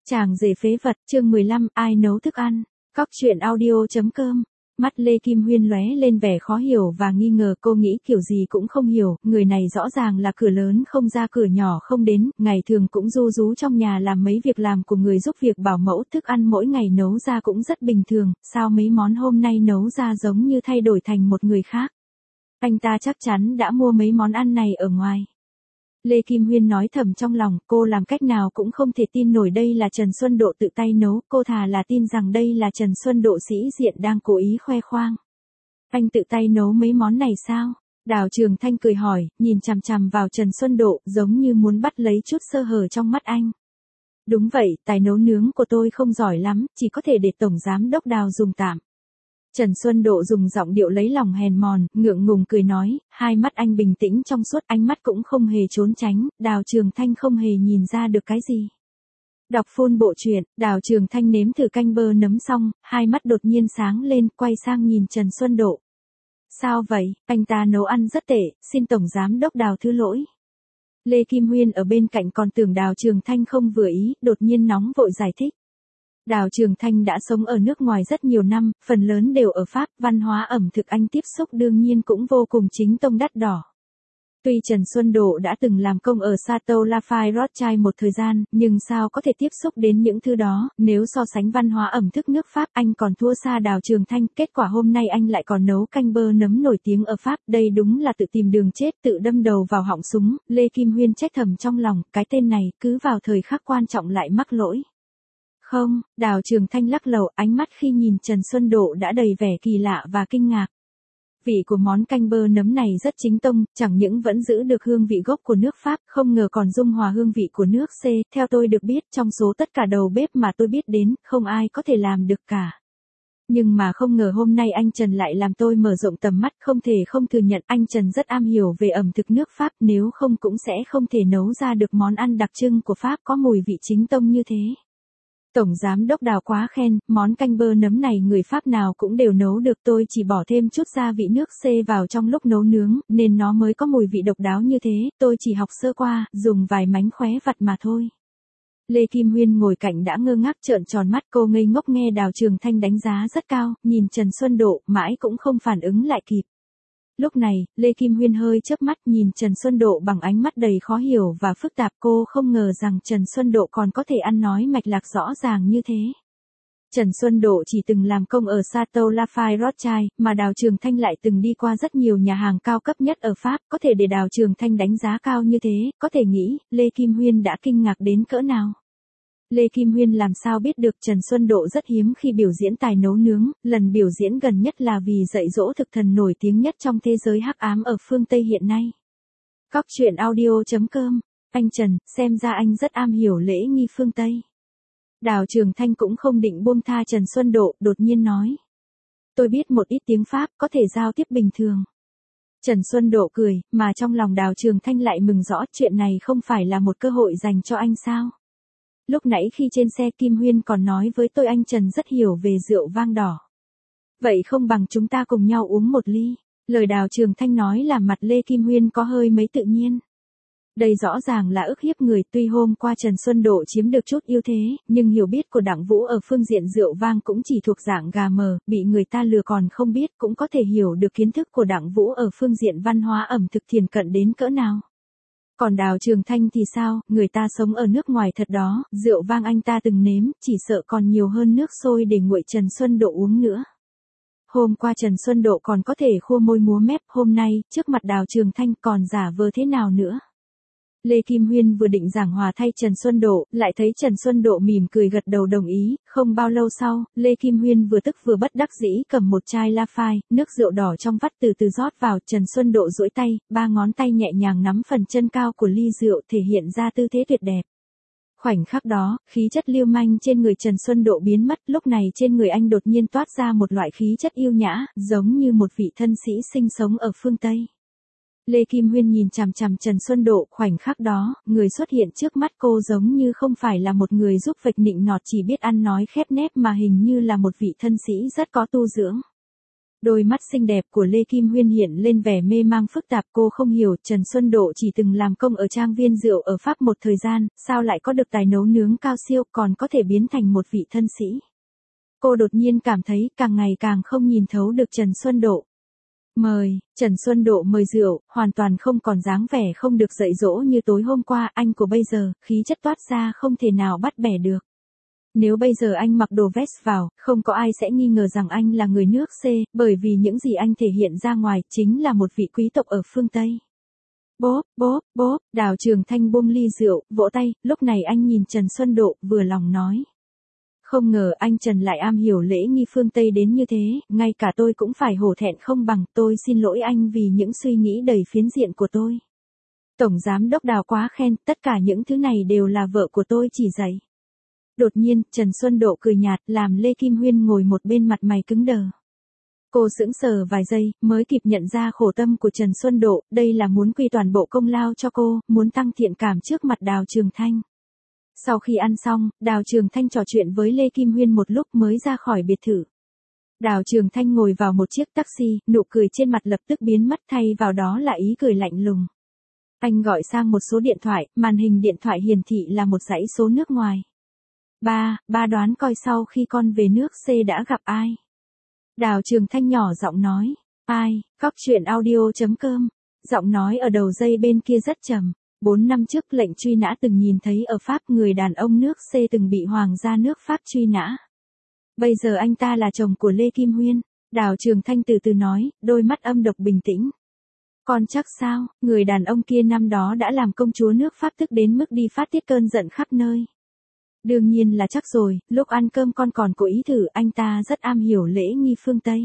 Chàng rể phế vật, chương 15, ai nấu thức ăn. Cóc truyện audio.com. Mắt Lê Kim Huyên lóe lên vẻ khó hiểu và nghi ngờ, cô nghĩ kiểu gì cũng không hiểu, người này rõ ràng là cửa lớn không ra cửa nhỏ không đến, ngày thường cũng ru rú trong nhà làm mấy việc làm của người giúp việc bảo mẫu, thức ăn mỗi ngày nấu ra cũng rất bình thường, sao mấy món hôm nay nấu ra giống như thay đổi thành một người khác. Anh ta chắc chắn đã mua mấy món ăn này ở ngoài. Lê Kim Huyên nói thầm trong lòng, cô làm cách nào cũng không thể tin nổi đây là Trần Xuân Độ tự tay nấu, cô thà là tin rằng đây là Trần Xuân Độ sĩ diện đang cố ý khoe khoang. Anh tự tay nấu mấy món này sao? Đào Trường Thanh cười hỏi, nhìn chằm chằm vào Trần Xuân Độ, giống như muốn bắt lấy chút sơ hở trong mắt anh. Đúng vậy, tài nấu nướng của tôi không giỏi lắm, chỉ có thể để Tổng Giám Đốc Đào dùng tạm. Trần Xuân Độ dùng giọng điệu lấy lòng hèn mòn, ngượng ngùng cười nói, hai mắt anh bình tĩnh trong suốt, ánh mắt cũng không hề trốn tránh, Đào Trường Thanh không hề nhìn ra được cái gì. Đọc full bộ truyện, Đào Trường Thanh nếm thử canh bơ nấm xong, hai mắt đột nhiên sáng lên, quay sang nhìn Trần Xuân Độ. Sao vậy, anh ta nấu ăn rất tệ, xin Tổng Giám Đốc Đào thứ lỗi. Lê Kim Huyên ở bên cạnh còn tưởng Đào Trường Thanh không vừa ý, đột nhiên nóng vội giải thích. Đào Trường Thanh đã sống ở nước ngoài rất nhiều năm, phần lớn đều ở Pháp, văn hóa ẩm thực anh tiếp xúc đương nhiên cũng vô cùng chính tông đắt đỏ. Tuy Trần Xuân Độ đã từng làm công ở Chateau Lafayette Rothschild một thời gian, nhưng sao có thể tiếp xúc đến những thứ đó, nếu so sánh văn hóa ẩm thực nước Pháp anh còn thua xa Đào Trường Thanh, kết quả hôm nay anh lại còn nấu canh bơ nấm nổi tiếng ở Pháp, đây đúng là tự tìm đường chết, tự đâm đầu vào họng súng, Lê Kim Huyên trách thầm trong lòng, cái tên này, cứ vào thời khắc quan trọng lại mắc lỗi. Không, Đào Trường Thanh lắc đầu, ánh mắt khi nhìn Trần Xuân Độ đã đầy vẻ kỳ lạ và kinh ngạc. Vị của món canh bơ nấm này rất chính tông, chẳng những vẫn giữ được hương vị gốc của nước Pháp, không ngờ còn dung hòa hương vị của nước C. Theo tôi được biết, trong số tất cả đầu bếp mà tôi biết đến, không ai có thể làm được cả. Nhưng mà không ngờ hôm nay anh Trần lại làm tôi mở rộng tầm mắt, không thể không thừa nhận anh Trần rất am hiểu về ẩm thực nước Pháp, nếu không cũng sẽ không thể nấu ra được món ăn đặc trưng của Pháp có mùi vị chính tông như thế. Tổng Giám Đốc Đào quá khen, món canh bơ nấm này người Pháp nào cũng đều nấu được, tôi chỉ bỏ thêm chút gia vị nước C vào trong lúc nấu nướng, nên nó mới có mùi vị độc đáo như thế, tôi chỉ học sơ qua, dùng vài mánh khóe vặt mà thôi. Lê Kim Huyên ngồi cạnh đã ngơ ngác trợn tròn mắt, cô ngây ngốc nghe Đào Trường Thanh đánh giá rất cao, nhìn Trần Xuân Độ, mãi cũng không phản ứng lại kịp. Lúc này, Lê Kim Huyên hơi chớp mắt nhìn Trần Xuân Độ bằng ánh mắt đầy khó hiểu và phức tạp, cô không ngờ rằng Trần Xuân Độ còn có thể ăn nói mạch lạc rõ ràng như thế. Trần Xuân Độ chỉ từng làm công ở Chateau Lafayette Rothschild, mà Đào Trường Thanh lại từng đi qua rất nhiều nhà hàng cao cấp nhất ở Pháp, có thể để Đào Trường Thanh đánh giá cao như thế, có thể nghĩ, Lê Kim Huyên đã kinh ngạc đến cỡ nào. Lê Kim Huyên làm sao biết được Trần Xuân Độ rất hiếm khi biểu diễn tài nấu nướng, lần biểu diễn gần nhất là vì dạy dỗ thực thần nổi tiếng nhất trong thế giới hắc ám ở phương Tây hiện nay. Cóc truyện audio.com, anh Trần, xem ra anh rất am hiểu lễ nghi phương Tây. Đào Trường Thanh cũng không định buông tha Trần Xuân Độ, đột nhiên nói. Tôi biết một ít tiếng Pháp, có thể giao tiếp bình thường. Trần Xuân Độ cười, mà trong lòng Đào Trường Thanh lại mừng rõ, chuyện này không phải là một cơ hội dành cho anh sao? Lúc nãy khi trên xe Kim Huyên còn nói với tôi anh Trần rất hiểu về rượu vang đỏ. Vậy không bằng chúng ta cùng nhau uống một ly. Lời Đào Trường Thanh nói làm mặt Lê Kim Huyên có hơi mấy tự nhiên. Đây rõ ràng là ức hiếp người, tuy hôm qua Trần Xuân Độ chiếm được chút ưu thế, nhưng hiểu biết của Đặng Vũ ở phương diện rượu vang cũng chỉ thuộc dạng gà mờ, bị người ta lừa còn không biết, cũng có thể hiểu được kiến thức của Đặng Vũ ở phương diện văn hóa ẩm thực thiền cận đến cỡ nào. Còn Đào Trường Thanh thì sao, người ta sống ở nước ngoài thật đó, rượu vang anh ta từng nếm, chỉ sợ còn nhiều hơn nước sôi để nguội Trần Xuân Độ uống nữa. Hôm qua Trần Xuân Độ còn có thể khua môi múa mép, hôm nay, trước mặt Đào Trường Thanh còn giả vờ thế nào nữa. Lê Kim Huyên vừa định giảng hòa thay Trần Xuân Độ, lại thấy Trần Xuân Độ mỉm cười gật đầu đồng ý, không bao lâu sau, Lê Kim Huyên vừa tức vừa bất đắc dĩ cầm một chai Lafayette, nước rượu đỏ trong vắt từ từ rót vào, Trần Xuân Độ duỗi tay, ba ngón tay nhẹ nhàng nắm phần chân cao của ly rượu thể hiện ra tư thế tuyệt đẹp. Khoảnh khắc đó, khí chất lưu manh trên người Trần Xuân Độ biến mất, lúc này trên người anh đột nhiên toát ra một loại khí chất yêu nhã, giống như một vị thân sĩ sinh sống ở phương Tây. Lê Kim Huyên nhìn chằm chằm Trần Xuân Độ, khoảnh khắc đó, người xuất hiện trước mắt cô giống như không phải là một người giúp việc nịnh nọt chỉ biết ăn nói khép nép mà hình như là một vị thân sĩ rất có tu dưỡng. Đôi mắt xinh đẹp của Lê Kim Huyên hiện lên vẻ mê mang phức tạp, cô không hiểu Trần Xuân Độ chỉ từng làm công ở trang viên rượu ở Pháp một thời gian, sao lại có được tài nấu nướng cao siêu còn có thể biến thành một vị thân sĩ. Cô đột nhiên cảm thấy càng ngày càng không nhìn thấu được Trần Xuân Độ. Trần Xuân Độ mời rượu, hoàn toàn không còn dáng vẻ không được dạy dỗ như tối hôm qua, anh của bây giờ, khí chất toát ra không thể nào bắt bẻ được. Nếu bây giờ anh mặc đồ vest vào, không có ai sẽ nghi ngờ rằng anh là người nước C, bởi vì những gì anh thể hiện ra ngoài chính là một vị quý tộc ở phương Tây. Bốp, Đào Trường Thanh buông ly rượu, vỗ tay, lúc này anh nhìn Trần Xuân Độ, vừa lòng nói. Không ngờ anh Trần lại am hiểu lễ nghi phương Tây đến như thế, ngay cả tôi cũng phải hổ thẹn không bằng, tôi xin lỗi anh vì những suy nghĩ đầy phiến diện của tôi. Tổng Giám đốc Đào quá khen, tất cả những thứ này đều là vợ của tôi chỉ dạy. Đột nhiên, Trần Xuân Độ cười nhạt, làm Lê Kim Huyên ngồi một bên mặt mày cứng đờ. Cô sững sờ vài giây, mới kịp nhận ra khổ tâm của Trần Xuân Độ, đây là muốn quy toàn bộ công lao cho cô, muốn tăng thiện cảm trước mặt Đào Trường Thanh. Sau khi ăn xong, Đào Trường Thanh trò chuyện với Lê Kim Huyên một lúc mới ra khỏi biệt thự. Đào Trường Thanh ngồi vào một chiếc taxi, nụ cười trên mặt lập tức biến mất, thay vào đó là ý cười lạnh lùng. Anh gọi sang một số điện thoại, màn hình điện thoại hiển thị là một dãy số nước ngoài. Ba đoán coi sau khi con về nước C đã gặp ai. Đào Trường Thanh nhỏ giọng nói. Ai? Cóc truyện audio.com. Giọng nói ở đầu dây bên kia rất trầm. 4 năm trước lệnh truy nã từng nhìn thấy ở Pháp, người đàn ông nước C từng bị hoàng gia nước Pháp truy nã. Bây giờ anh ta là chồng của Lê Kim Huyên. Đào Trường Thanh từ từ nói, đôi mắt âm độc bình tĩnh. Con chắc sao, người đàn ông kia năm đó đã làm công chúa nước Pháp tức đến mức đi phát tiết cơn giận khắp nơi. Đương nhiên là chắc rồi, lúc ăn cơm con còn cố ý thử, anh ta rất am hiểu lễ nghi phương Tây.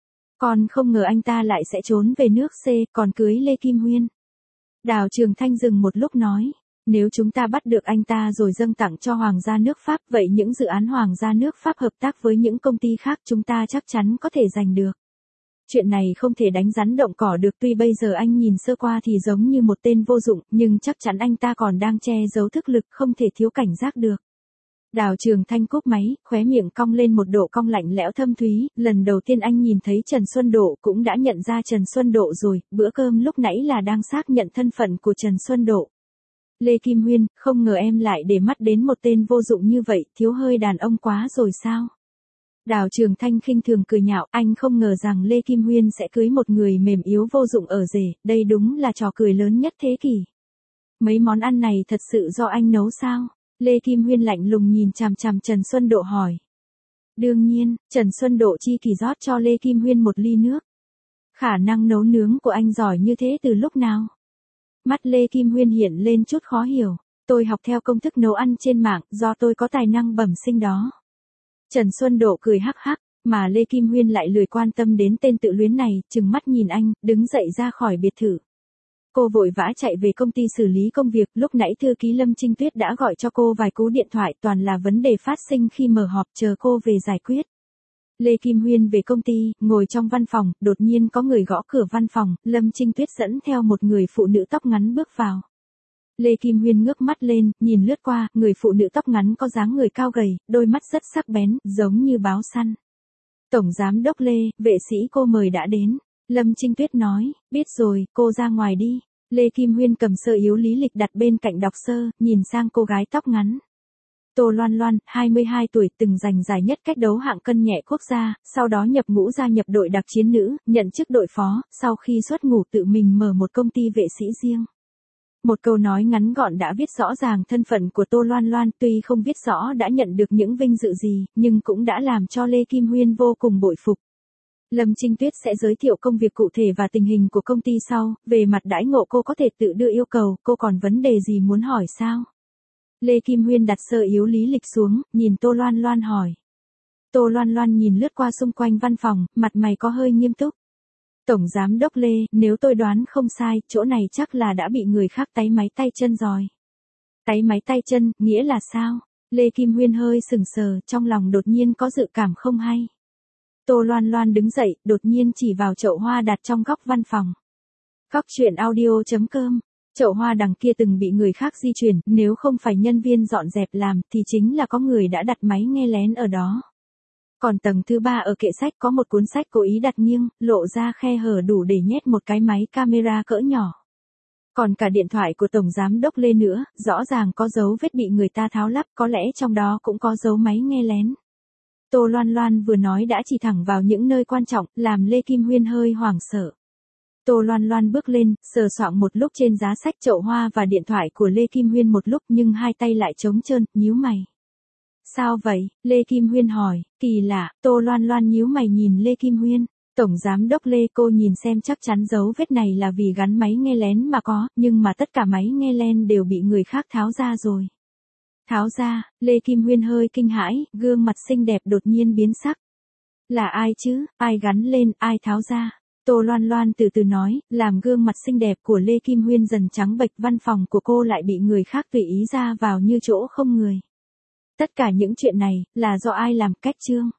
Con không ngờ anh ta lại sẽ trốn về nước C, còn cưới Lê Kim Huyên. Đào Trường Thanh dừng một lúc nói, nếu chúng ta bắt được anh ta rồi dâng tặng cho hoàng gia nước Pháp, vậy những dự án hoàng gia nước Pháp hợp tác với những công ty khác chúng ta chắc chắn có thể giành được. Chuyện này không thể đánh rắn động cỏ được, tuy bây giờ anh nhìn sơ qua thì giống như một tên vô dụng, nhưng chắc chắn anh ta còn đang che giấu thực lực, không thể thiếu cảnh giác được. Đào Trường Thanh cúp máy, khóe miệng cong lên một độ cong lạnh lẽo thâm thúy, lần đầu tiên anh nhìn thấy Trần Xuân Độ cũng đã nhận ra Trần Xuân Độ rồi, bữa cơm lúc nãy là đang xác nhận thân phận của Trần Xuân Độ. Lê Kim Huyên, không ngờ em lại để mắt đến một tên vô dụng như vậy, thiếu hơi đàn ông quá rồi sao? Đào Trường Thanh khinh thường cười nhạo, anh không ngờ rằng Lê Kim Huyên sẽ cưới một người mềm yếu vô dụng ở rể, đây đúng là trò cười lớn nhất thế kỷ. Mấy món ăn này thật sự do anh nấu sao? Lê Kim Huyên lạnh lùng nhìn chằm chằm Trần Xuân Độ hỏi. Đương nhiên, Trần Xuân Độ chi kỳ rót cho Lê Kim Huyên một ly nước. Khả năng nấu nướng của anh giỏi như thế từ lúc nào? Mắt Lê Kim Huyên hiện lên chút khó hiểu. Tôi học theo công thức nấu ăn trên mạng, do tôi có tài năng bẩm sinh đó. Trần Xuân Độ cười hắc hắc, mà Lê Kim Huyên lại lười quan tâm đến tên tự luyến này, trừng mắt nhìn anh, đứng dậy ra khỏi biệt thự. Cô vội vã chạy về công ty xử lý công việc, lúc nãy thư ký Lâm Trinh Tuyết đã gọi cho cô vài cú điện thoại, toàn là vấn đề phát sinh khi mở họp, chờ cô về giải quyết. Lê Kim Huyên về công ty, ngồi trong văn phòng, đột nhiên có người gõ cửa văn phòng, Lâm Trinh Tuyết dẫn theo một người phụ nữ tóc ngắn bước vào. Lê Kim Huyên ngước mắt lên, nhìn lướt qua, người phụ nữ tóc ngắn có dáng người cao gầy, đôi mắt rất sắc bén, giống như báo săn. Tổng Giám đốc Lê, vệ sĩ cô mời đã đến. Lâm Trinh Tuyết nói, biết rồi, cô ra ngoài đi. Lê Kim Huyên cầm sơ yếu lý lịch đặt bên cạnh đọc sơ, nhìn sang cô gái tóc ngắn. Tô Loan Loan, 22 tuổi, từng giành giải nhất cách đấu hạng cân nhẹ quốc gia, sau đó nhập ngũ gia nhập đội đặc chiến nữ, nhận chức đội phó, sau khi xuất ngũ tự mình mở một công ty vệ sĩ riêng. Một câu nói ngắn gọn đã viết rõ ràng thân phận của Tô Loan Loan, tuy không viết rõ đã nhận được những vinh dự gì, nhưng cũng đã làm cho Lê Kim Huyên vô cùng bội phục. Lâm Trinh Tuyết sẽ giới thiệu công việc cụ thể và tình hình của công ty sau, về mặt đãi ngộ cô có thể tự đưa yêu cầu, cô còn vấn đề gì muốn hỏi sao? Lê Kim Huyên đặt sơ yếu lý lịch xuống, nhìn Tô Loan Loan hỏi. Tô Loan Loan nhìn lướt qua xung quanh văn phòng, mặt mày có hơi nghiêm túc. Tổng Giám đốc Lê, nếu tôi đoán không sai, chỗ này chắc là đã bị người khác táy máy tay chân rồi. Táy máy tay chân, nghĩa là sao? Lê Kim Huyên hơi sừng sờ, trong lòng đột nhiên có dự cảm không hay. Tô Loan Loan đứng dậy, đột nhiên chỉ vào chậu hoa đặt trong góc văn phòng. Cóc truyện audio.com. Chậu hoa đằng kia từng bị người khác di chuyển, nếu không phải nhân viên dọn dẹp làm, thì chính là có người đã đặt máy nghe lén ở đó. Còn tầng thứ 3 ở kệ sách có một cuốn sách cố ý đặt nghiêng, lộ ra khe hở đủ để nhét một cái máy camera cỡ nhỏ. Còn cả điện thoại của Tổng Giám đốc Lê nữa, rõ ràng có dấu vết bị người ta tháo lắp, có lẽ trong đó cũng có dấu máy nghe lén. Tô Loan Loan vừa nói đã chỉ thẳng vào những nơi quan trọng, làm Lê Kim Huyên hơi hoảng sợ. Tô Loan Loan bước lên, sờ soạng một lúc trên giá sách, chậu hoa và điện thoại của Lê Kim Huyên một lúc nhưng hai tay lại trống trơn, nhíu mày. Sao vậy? Lê Kim Huyên hỏi. Kỳ lạ. Tô Loan Loan nhíu mày nhìn Lê Kim Huyên. Tổng Giám đốc Lê, cô nhìn xem, chắc chắn dấu vết này là vì gắn máy nghe lén mà có, nhưng mà tất cả máy nghe lén đều bị người khác tháo ra rồi. Tháo ra? Lê Kim Huyên hơi kinh hãi, gương mặt xinh đẹp đột nhiên biến sắc. Là ai chứ? Ai gắn lên, ai tháo ra? Tô Loan Loan từ từ nói, làm gương mặt xinh đẹp của Lê Kim Huyên dần trắng bệch, văn phòng của cô lại bị người khác tùy ý ra vào như chỗ không người. Tất cả những chuyện này, là do ai làm? Cách Trương.